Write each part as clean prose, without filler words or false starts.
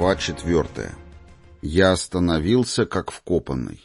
Глава 4. Я остановился, как вкопанный.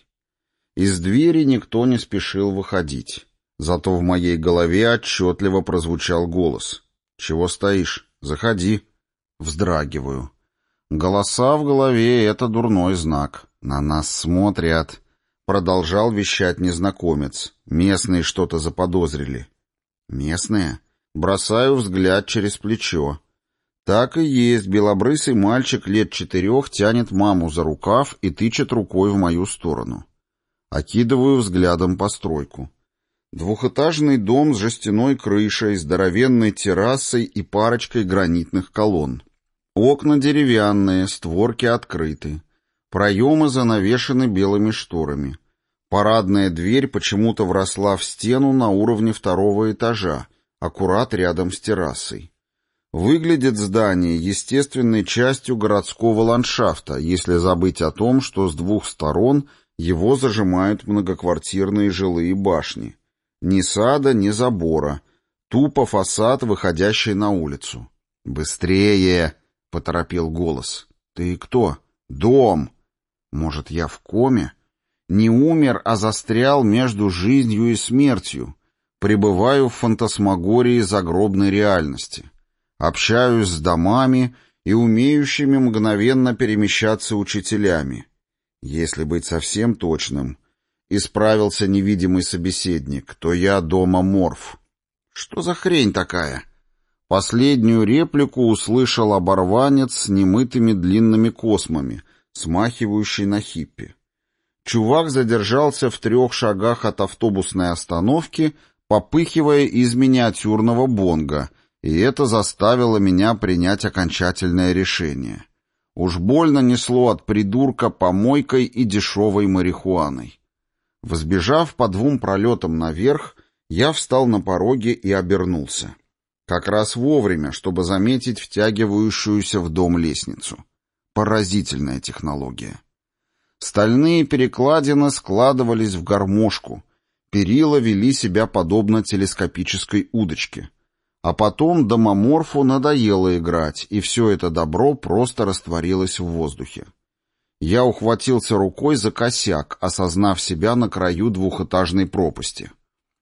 Из двери никто не спешил выходить. Зато в моей голове отчетливо прозвучал голос. «Чего стоишь? Заходи». Вздрагиваю. Голоса в голове — это дурной знак. На нас смотрят. Продолжал вещать незнакомец. Местные что-то заподозрили. Местные? Бросаю взгляд через плечо. Так и есть, белобрысый мальчик лет 4 тянет маму за рукав и тычет рукой в мою сторону. Окидываю взглядом постройку. Двухэтажный дом с жестяной крышей, здоровенной террасой и парочкой гранитных колонн. Окна деревянные, створки открыты. Проемы занавешены белыми шторами. Парадная дверь почему-то вросла в стену на уровне 2-го этажа, аккурат рядом с террасой. Выглядит здание естественной частью городского ландшафта, если забыть о том, что с 2 сторон его зажимают многоквартирные жилые башни. Ни сада, ни забора. Тупо фасад, выходящий на улицу. «Быстрее!» — поторопил голос. «Ты кто?» «Дом!» «Может, я в коме?» «Не умер, а застрял между жизнью и смертью. Пребываю в фантасмагории загробной реальности. Общаюсь с домами и умеющими мгновенно перемещаться учителями. Если быть совсем точным, исправился невидимый собеседник, то я дома-морф». «Что за хрень такая?» Последнюю реплику услышал оборванец с немытыми длинными космами, смахивающий на хиппи. Чувак задержался в 3 шагах от автобусной остановки, попыхивая из миниатюрного бонга, и это заставило меня принять окончательное решение. Уж больно несло от придурка помойкой и дешевой марихуаной. Взбежав по 2 пролетам наверх, я встал на пороге и обернулся. Как раз вовремя, чтобы заметить втягивающуюся в дом лестницу. Поразительная технология. Стальные перекладины складывались в гармошку, перила вели себя подобно телескопической удочке. А потом домоморфу надоело играть, и все это добро просто растворилось в воздухе. Я ухватился рукой за косяк, осознав себя на краю 2-этажной пропасти.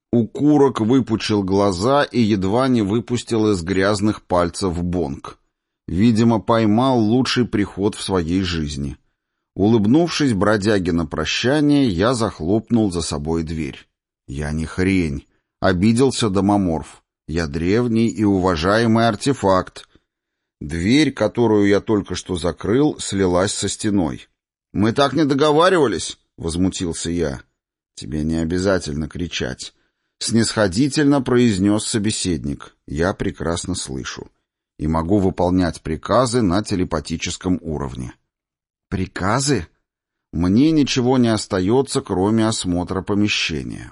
Укурок выпучил глаза и едва не выпустил из грязных пальцев бонг. Видимо, поймал лучший приход в своей жизни. Улыбнувшись бродяге на прощание, я захлопнул за собой дверь. «Я не хрень», — обиделся домоморф. «Я древний и уважаемый артефакт». Дверь, которую я только что закрыл, слилась со стеной. «Мы так не договаривались», — возмутился я. «Тебе не обязательно кричать», — снисходительно произнес собеседник. «Я прекрасно слышу и могу выполнять приказы на телепатическом уровне». «Приказы?» Мне ничего не остается, кроме осмотра помещения.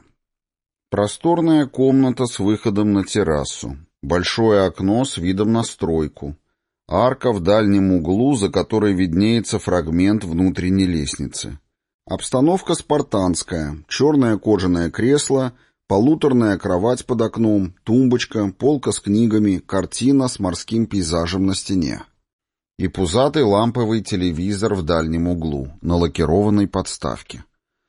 Просторная комната с выходом на террасу. Большое окно с видом на стройку. Арка в дальнем углу, за которой виднеется фрагмент внутренней лестницы. Обстановка спартанская. Черное кожаное кресло, полуторная кровать под окном, тумбочка, полка с книгами, картина с морским пейзажем на стене. И пузатый ламповый телевизор в дальнем углу, на лакированной подставке.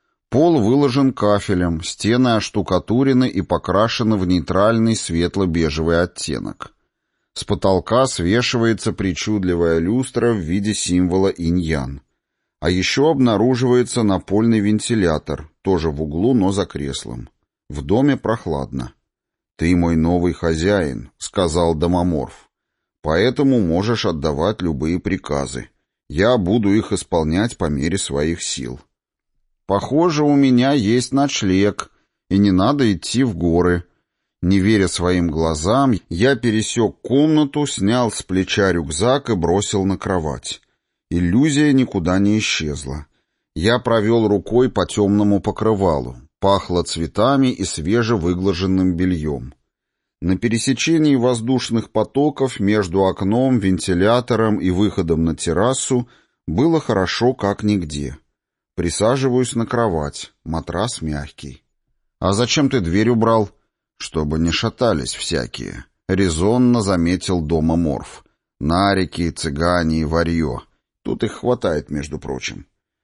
Пол выложен кафелем, стены оштукатурены и покрашены в нейтральный светло-бежевый оттенок. С потолка свешивается причудливая люстра в виде символа инь-ян. А еще обнаруживается напольный вентилятор, тоже в углу, но за креслом. В доме прохладно. «Ты мой новый хозяин», — сказал домоморф. «Поэтому можешь отдавать любые приказы. Я буду их исполнять по мере своих сил». «Похоже, у меня есть ночлег, и не надо идти в горы». Не веря своим глазам, я пересек комнату, снял с плеча рюкзак и бросил на кровать. Иллюзия никуда не исчезла. Я провел рукой по темному покрывалу. Пахло цветами и свежевыглаженным бельем. На пересечении воздушных потоков между окном, вентилятором и выходом на террасу было хорошо как нигде. Присаживаюсь на кровать, матрас мягкий. «А зачем ты дверь убрал?» «Чтобы не шатались всякие», — резонно заметил домоморф. «Нарики, цыгане и варьё. Тут их хватает, между прочим.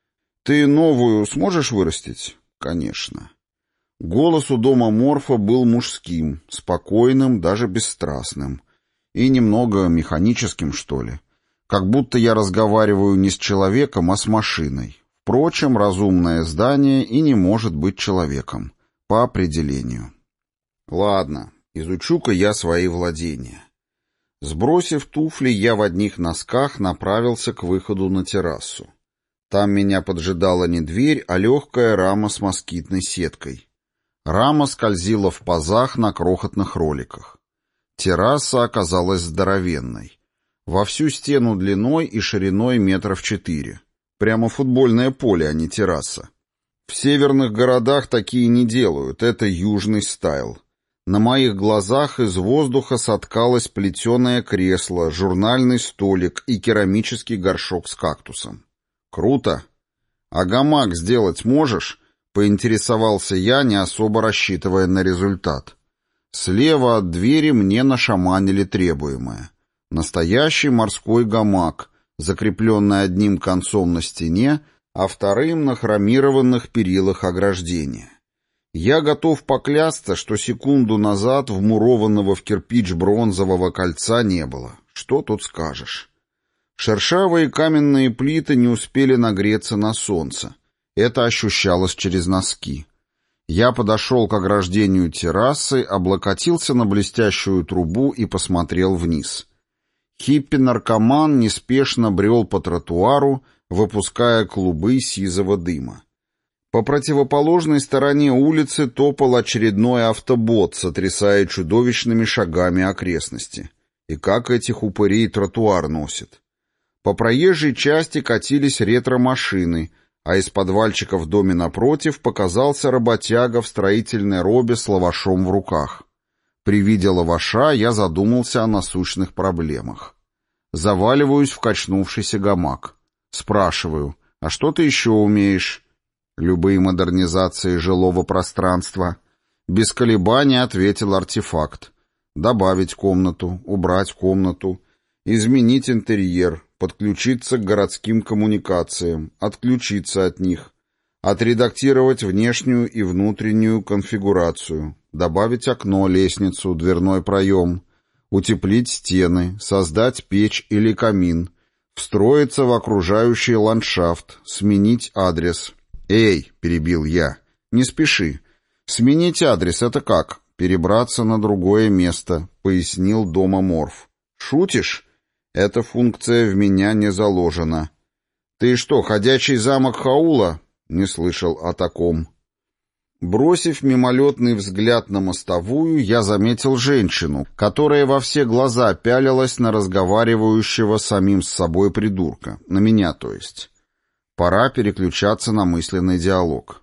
Ты новую сможешь вырастить? Конечно. Голос у дома Морфа был мужским, спокойным, даже бесстрастным. И немного механическим, что ли. Как будто я разговариваю не с человеком, а с машиной. Впрочем, разумное здание и не может быть человеком. По определению. Ладно, изучу-ка я свои владения. Сбросив туфли, я в одних носках направился к выходу на террасу. Там меня поджидала не дверь, а легкая рама с москитной сеткой. Рама скользила в пазах на крохотных роликах. Терраса оказалась здоровенной. Во всю стену длиной и шириной 4 метра. Прямо футбольное поле, а не терраса. В северных городах такие не делают, это южный стайл. На моих глазах из воздуха соткалось плетеное кресло, журнальный столик и керамический горшок с кактусом. Круто. А гамак сделать можешь? Поинтересовался я, не особо рассчитывая на результат. Слева от двери мне нашаманили требуемое. Настоящий морской гамак, закрепленный одним концом на стене, а вторым на хромированных перилах ограждения. Я готов поклясться, что секунду назад вмурованного в кирпич бронзового кольца не было. Что тут скажешь? Шершавые каменные плиты не успели нагреться на солнце. Это ощущалось через носки. Я подошел к ограждению террасы, облокотился на блестящую трубу и посмотрел вниз. Хиппи-наркоман неспешно брел по тротуару, выпуская клубы сизого дыма. По противоположной стороне улицы топал очередной автобот, сотрясая чудовищными шагами окрестности. И как этих упырей тротуар носит. По проезжей части катились ретро-машины, а из подвальчика в доме напротив показался работяга в строительной робе с лавашом в руках. При виде лаваша я задумался о насущных проблемах. Заваливаюсь в качнувшийся гамак. Спрашиваю, а что ты еще умеешь? Любые модернизации жилого пространства. Без колебаний ответил артефакт. Добавить комнату, убрать комнату, изменить интерьер, подключиться к городским коммуникациям, отключиться от них, отредактировать внешнюю и внутреннюю конфигурацию, добавить окно, лестницу, дверной проем, утеплить стены, создать печь или камин, встроиться в окружающий ландшафт, сменить адрес. «Эй!» — перебил я. «Не спеши. Сменить адрес — это как? Перебраться на другое место», — пояснил дома Морф. «Шутишь? Эта функция в меня не заложена». «Ты что, ходячий замок Хаула?» «Не слышал о таком». Бросив мимолетный взгляд на мостовую, я заметил женщину, которая во все глаза пялилась на разговаривающего самим с собой придурка. На меня, то есть. Пора переключаться на мысленный диалог.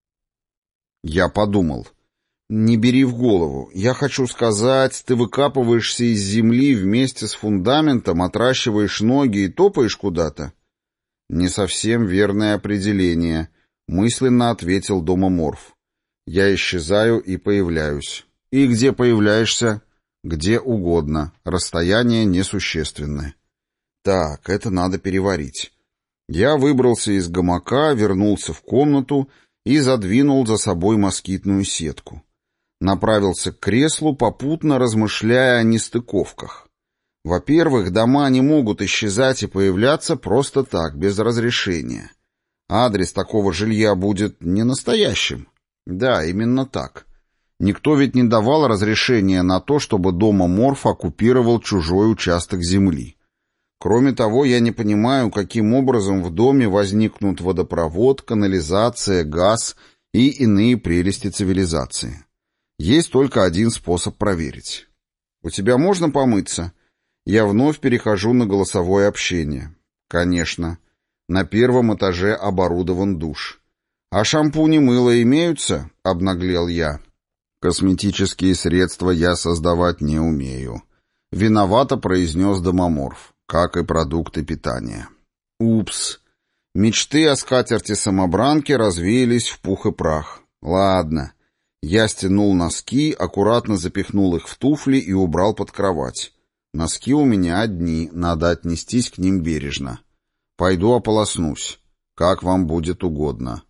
Я подумал. «Не бери в голову. Я хочу сказать, ты выкапываешься из земли вместе с фундаментом, отращиваешь ноги и топаешь куда-то?» «Не совсем верное определение», — мысленно ответил домоморф. «Я исчезаю и появляюсь». «И где появляешься?» «Где угодно. Расстояние несущественное». «Так, это надо переварить». Я выбрался из гамака, вернулся в комнату и задвинул за собой москитную сетку. Направился к креслу, попутно размышляя о нестыковках. Во-первых, дома не могут исчезать и появляться просто так, без разрешения. Адрес такого жилья будет не настоящим. Да, именно так. Никто ведь не давал разрешения на то, чтобы домоморф оккупировал чужой участок земли. Кроме того, я не понимаю, каким образом в доме возникнут водопровод, канализация, газ и иные прелести цивилизации. Есть только один способ проверить. «У тебя можно помыться?» Я вновь перехожу на голосовое общение. «Конечно. На первом этаже оборудован душ». «А шампунь и мыло имеются?» — обнаглел я. «Косметические средства я создавать не умею», — виновато произнес домоморф, как и продукты питания. Упс. Мечты о скатерти-самобранке развеялись в пух и прах. Ладно. Я стянул носки, аккуратно запихнул их в туфли и убрал под кровать. Носки у меня одни, надо отнестись к ним бережно. Пойду ополоснусь. Как вам будет угодно».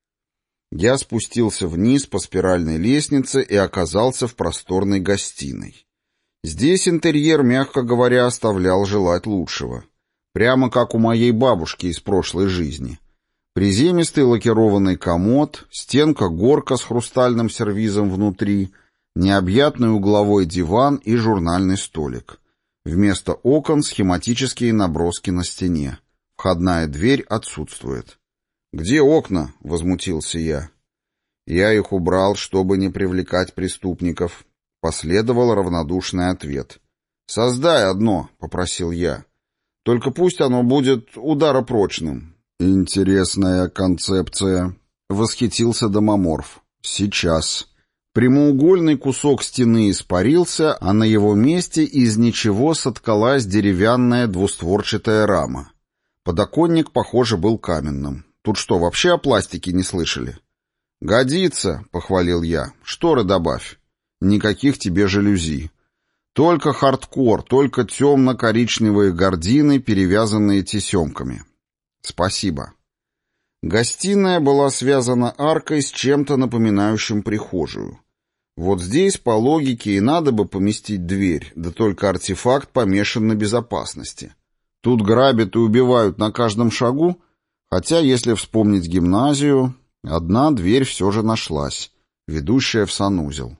Я спустился вниз по спиральной лестнице и оказался в просторной гостиной. Здесь интерьер, мягко говоря, оставлял желать лучшего. Прямо как у моей бабушки из прошлой жизни. Приземистый лакированный комод, стенка-горка с хрустальным сервизом внутри, необъятный угловой диван и журнальный столик. Вместо окон схематические наброски на стене. Входная дверь отсутствует. «Где окна?» — возмутился я. «Я их убрал, чтобы не привлекать преступников». Последовал равнодушный ответ. «Создай одно», — попросил я. «Только пусть оно будет ударопрочным». «Интересная концепция», — восхитился домоморф. «Сейчас». Прямоугольный кусок стены испарился, а на его месте из ничего соткалась деревянная двустворчатая рама. Подоконник, похоже, был каменным. Тут что, вообще о пластике не слышали? «Годится», — похвалил я. «Шторы добавь. Никаких тебе жалюзи. Только хардкор, только темно-коричневые гардины, перевязанные тесемками». «Спасибо». Гостиная была связана аркой с чем-то напоминающим прихожую. Вот здесь, по логике, и надо бы поместить дверь, да только артефакт помешан на безопасности. Тут грабят и убивают на каждом шагу, хотя, если вспомнить гимназию, одна дверь все же нашлась, ведущая в санузел.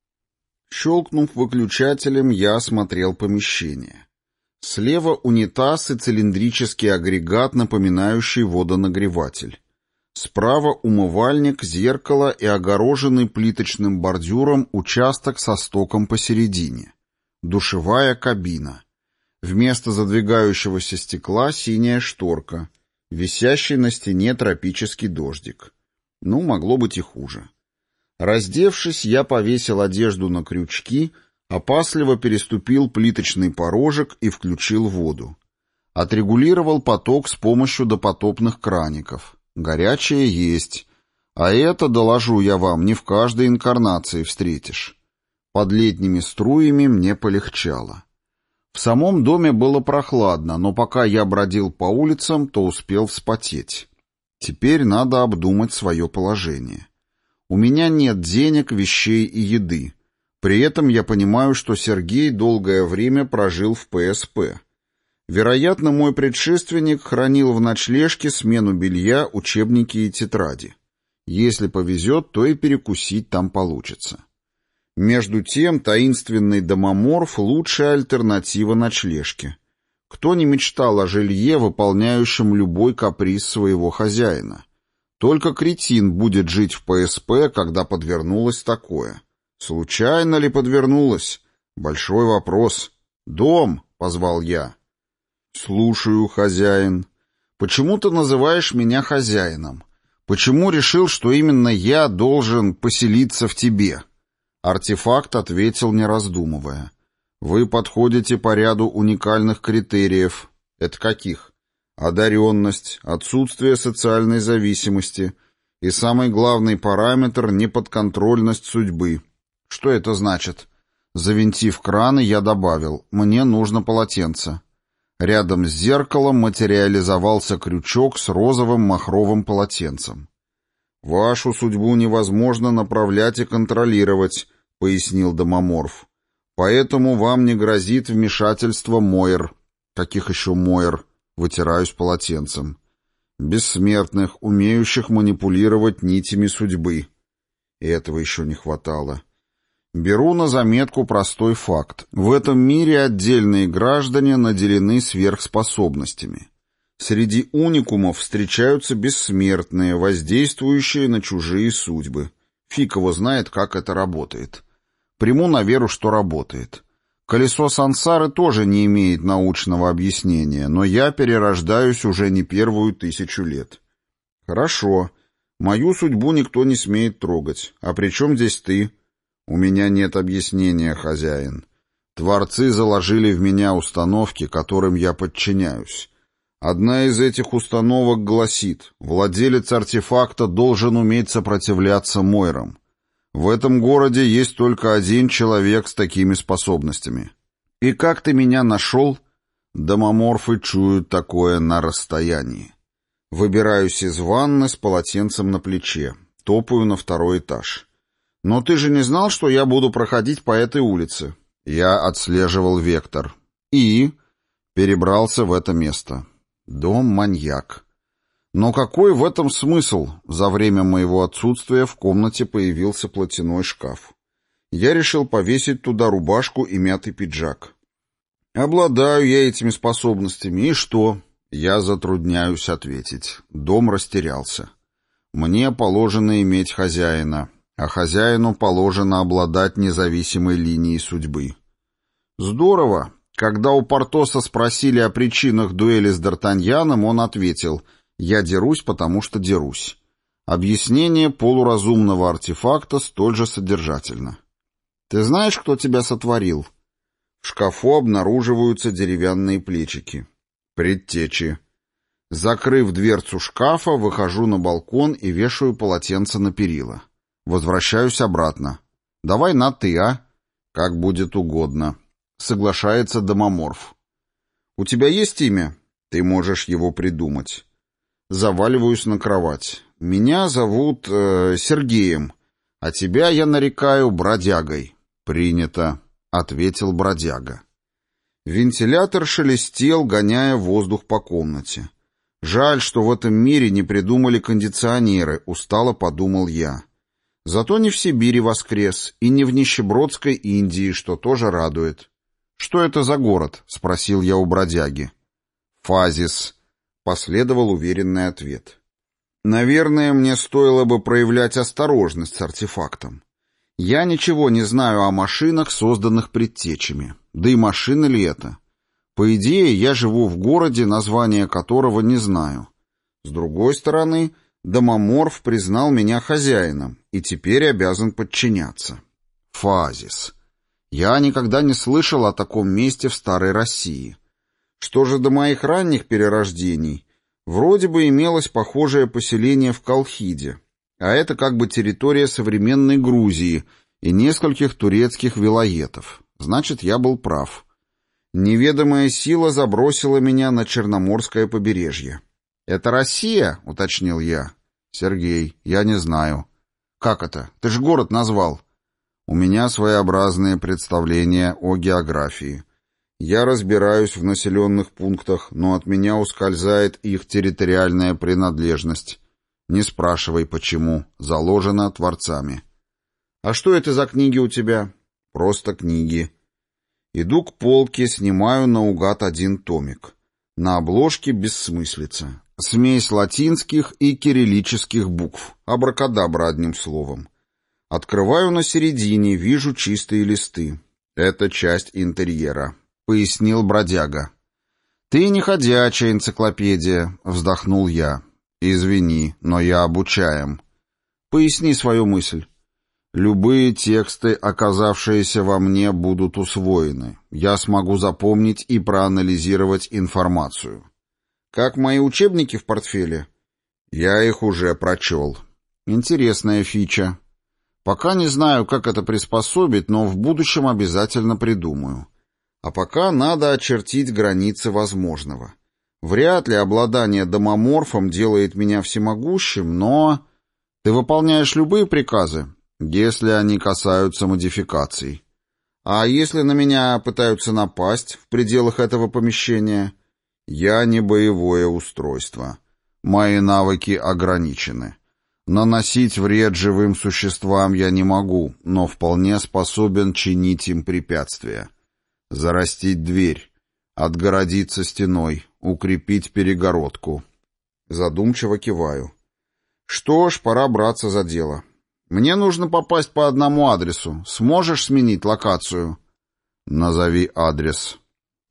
Щелкнув выключателем, я осмотрел помещение. Слева унитаз и цилиндрический агрегат, напоминающий водонагреватель. Справа умывальник, зеркало и огороженный плиточным бордюром участок со стоком посередине. Душевая кабина. Вместо задвигающегося стекла синяя шторка. Висящий на стене тропический дождик. Ну, могло быть и хуже. Раздевшись, я повесил одежду на крючки, опасливо переступил плиточный порожек и включил воду. Отрегулировал поток с помощью допотопных краников. Горячее есть. А это, доложу я вам, не в каждой инкарнации встретишь. Под летними струями мне полегчало. В самом доме было прохладно, но пока я бродил по улицам, то успел вспотеть. Теперь надо обдумать свое положение. У меня нет денег, вещей и еды. При этом я понимаю, что Сергей долгое время прожил в ПСП. Вероятно, мой предшественник хранил в ночлежке смену белья, учебники и тетради. Если повезет, то и перекусить там получится. Между тем, таинственный домоморф — лучшая альтернатива ночлежке. Кто не мечтал о жилье, выполняющем любой каприз своего хозяина? Только кретин будет жить в ПСП, когда подвернулось такое. Случайно ли подвернулось? Большой вопрос. «Дом!» — позвал я. «Слушаю, хозяин. Почему ты называешь меня хозяином? Почему решил, что именно я должен поселиться в тебе?» Артефакт ответил, не раздумывая. «Вы подходите по ряду уникальных критериев». «Это каких?» «Одаренность, отсутствие социальной зависимости и самый главный параметр — неподконтрольность судьбы». «Что это значит?» Завинтив краны, я добавил: «Мне нужно полотенце». Рядом с зеркалом материализовался крючок с розовым махровым полотенцем. «Вашу судьбу невозможно направлять и контролировать», — пояснил домоморф. «Поэтому вам не грозит вмешательство Мойр». «Каких еще Мойр?» — вытираюсь полотенцем. «Бессмертных, умеющих манипулировать нитями судьбы». И этого еще не хватало. Беру на заметку простой факт. В этом мире отдельные граждане наделены сверхспособностями. Среди уникумов встречаются бессмертные, воздействующие на чужие судьбы. Фиг его знает, как это работает. Приму на веру, что работает. Колесо сансары тоже не имеет научного объяснения, но я перерождаюсь уже не первую 1000 лет. Хорошо. Мою судьбу никто не смеет трогать. А при чем здесь ты? У меня нет объяснения, хозяин. Творцы заложили в меня установки, которым я подчиняюсь. Одна из этих установок гласит: владелец артефакта должен уметь сопротивляться Мойрам. В этом городе есть только один человек с такими способностями. И как ты меня нашел? Домоморфы чуют такое на расстоянии. Выбираюсь из ванны с полотенцем на плече. Топаю на второй этаж. «Но ты же не знал, что я буду проходить по этой улице?» Я отслеживал вектор. И перебрался в это место. Дом-маньяк. Но какой в этом смысл? За время моего отсутствия в комнате появился платяной шкаф. Я решил повесить туда рубашку и мятый пиджак. Обладаю я этими способностями, и что? Я затрудняюсь ответить. Дом растерялся. Мне положено иметь хозяина, а хозяину положено обладать независимой линией судьбы. Здорово. Когда у Портоса спросили о причинах дуэли с Д'Артаньяном, он ответил: «Я дерусь, потому что дерусь». Объяснение полуразумного артефакта столь же содержательно. «Ты знаешь, кто тебя сотворил?» В шкафу обнаруживаются деревянные плечики. Предтечи. Закрыв дверцу шкафа, выхожу на балкон и вешаю полотенце на перила. Возвращаюсь обратно. «Давай на «ты», а?» «Как будет угодно». Соглашается домоморф. «У тебя есть имя?» «Ты можешь его придумать». Заваливаюсь на кровать. «Меня зовут Сергеем, а тебя я нарекаю бродягой». «Принято», — ответил бродяга. Вентилятор шелестел, гоняя воздух по комнате. «Жаль, что в этом мире не придумали кондиционеры», — устало подумал я. Зато не в Сибири воскрес и не в нищебродской Индии, что тоже радует. «Что это за город?» — спросил я у бродяги. «Фазис», — последовал уверенный ответ. «Наверное, мне стоило бы проявлять осторожность с артефактом. Я ничего не знаю о машинах, созданных предтечами. Да и машины ли это? По идее, я живу в городе, название которого не знаю. С другой стороны, домоморф признал меня хозяином и теперь обязан подчиняться. Фазис. Я никогда не слышал о таком месте в старой России. Что же до моих ранних перерождений? Вроде бы имелось похожее поселение в Колхиде, а это как бы территория современной Грузии и нескольких турецких вилаетов. Значит, я был прав. Неведомая сила забросила меня на Черноморское побережье. «Это Россия?» — уточнил я. «Сергей, я не знаю». «Как это? Ты же город назвал». «У меня своеобразные представления о географии. Я разбираюсь в населенных пунктах, но от меня ускользает их территориальная принадлежность. Не спрашивай, почему. Заложено творцами». «А что это за книги у тебя?» «Просто книги». Иду к полке, снимаю наугад один томик. На обложке бессмыслица. Смесь латинских и кириллических букв. Абракадабра, одним словом. Открываю на середине, вижу чистые листы. Это часть интерьера, пояснил бродяга. «Ты не ходячая энциклопедия», — вздохнул я. «Извини, но я обучаем». «Поясни свою мысль». «Любые тексты, оказавшиеся во мне, будут усвоены. Я смогу запомнить и проанализировать информацию». «Как мои учебники в портфеле?» «Я их уже прочел». «Интересная фича. Пока не знаю, как это приспособить, но в будущем обязательно придумаю. А пока надо очертить границы возможного. Вряд ли обладание домоморфом делает меня всемогущим, но... Ты выполняешь любые приказы, если они касаются модификаций. А если на меня пытаются напасть в пределах этого помещения? Я не боевое устройство. Мои навыки ограничены. Наносить вред живым существам я не могу, но вполне способен чинить им препятствия. Зарастить дверь, отгородиться стеной, укрепить перегородку. Задумчиво киваю. Что ж, пора браться за дело. Мне нужно попасть по одному адресу. Сможешь сменить локацию? Назови адрес.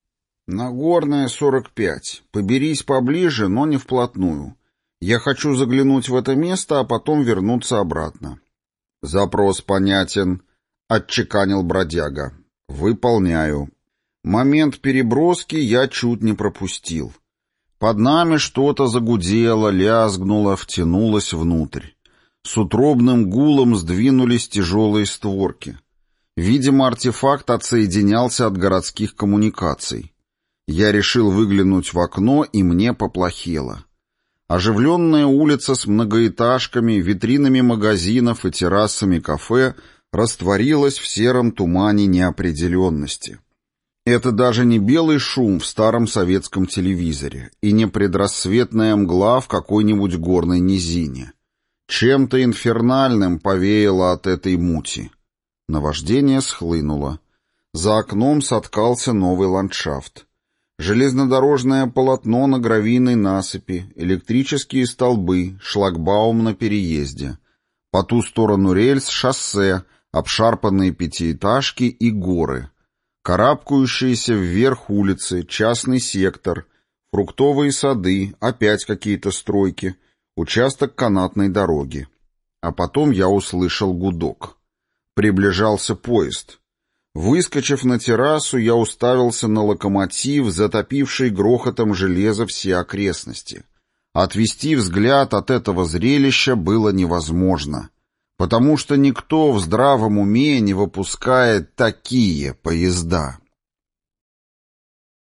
Нагорная, 45. Поберись поближе, но не вплотную. Я хочу заглянуть в это место, а потом вернуться обратно. Запрос понятен, отчеканил бродяга. Выполняю. Момент переброски я чуть не пропустил. Под нами что-то загудело, лязгнуло, втянулось внутрь. С утробным гулом сдвинулись тяжелые створки. Видимо, артефакт отсоединялся от городских коммуникаций. Я решил выглянуть в окно, и мне поплохело. Оживленная улица с многоэтажками, витринами магазинов и террасами кафе растворилась в сером тумане неопределенности. Это даже не белый шум в старом советском телевизоре и не предрассветная мгла в какой-нибудь горной низине. Чем-то инфернальным повеяло от этой мути. Наваждение схлынуло. За окном соткался новый ландшафт. Железнодорожное полотно на гравийной насыпи, электрические столбы, шлагбаум на переезде. По ту сторону рельс шоссе, обшарпанные пятиэтажки и горы. Карабкающиеся вверх улицы, частный сектор, фруктовые сады, опять какие-то стройки, участок канатной дороги. А потом я услышал гудок. Приближался поезд. Выскочив на террасу, я уставился на локомотив, затопивший грохотом железа все окрестности. Отвести взгляд от этого зрелища было невозможно, потому что никто в здравом уме не выпускает такие поезда.